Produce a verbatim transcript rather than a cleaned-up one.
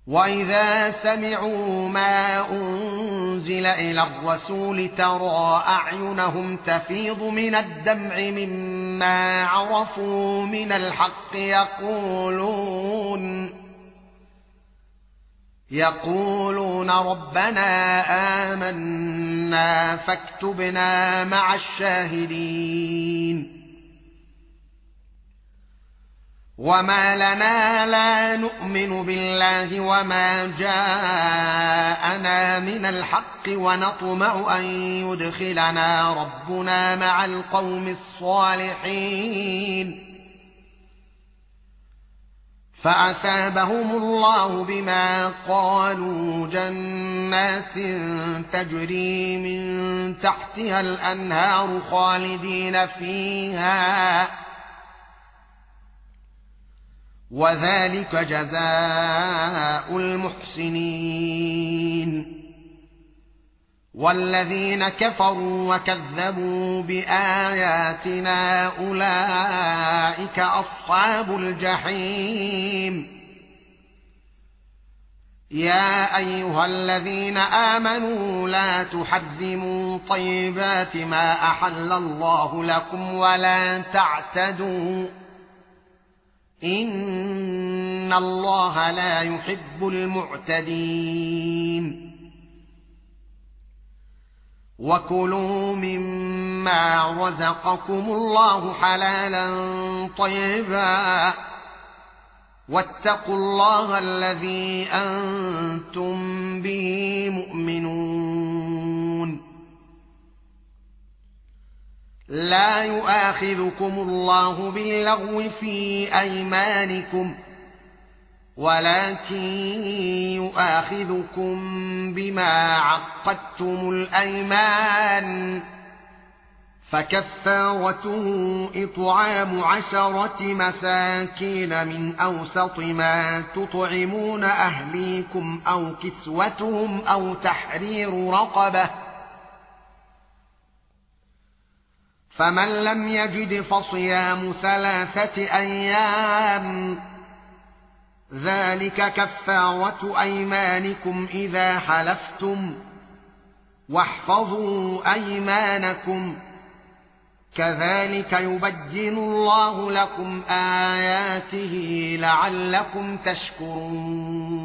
وَإِذَا سَمِعُوا مَا أُنْزِلَ إِلَى الرَّسُولِ تَرَى أَعْيُنَهُمْ تَفِيضُ مِنَ الدَّمْعِ مِمَّا عَرَفُوا مِنَ الْحَقِّ يَقُولُونَ يَقُولُونَ رَبَّنَا آمَنَّا فاكتبنا مع الشاهدين. وما لنا لا نؤمن بالله وما جاءنا من الحق ونطمع أن يدخلنا ربنا مع القوم الصالحين فأثابهم الله بما قالوا جنات تجري من تحتها الأنهار خالدين فيها وذلك جزاء المحسنين. والذين كفروا وكذبوا بآياتنا أولئك أصحاب الجحيم. يا أيها الذين آمنوا لا تحرموا طيبات ما أحل الله لكم ولا تعتدوا إن الله لا يحب المعتدين. وكلوا مما رزقكم الله حلالا طيبا واتقوا الله الذي أنتم به مؤمنون. لا يؤاخذكم الله باللغو في أيمانكم ولكن يؤاخذكم بما عقدتم الأيمان فكفارته إطعام عشرة مساكين من أوسط ما تطعمون أهليكم أو كسوتهم أو تحرير رقبة فمن لم يجد فصيام ثلاثة أيام ذلك كفارة أيمانكم إذا حلفتم واحفظوا أيمانكم كذلك يبين الله لكم آياته لعلكم تشكرون.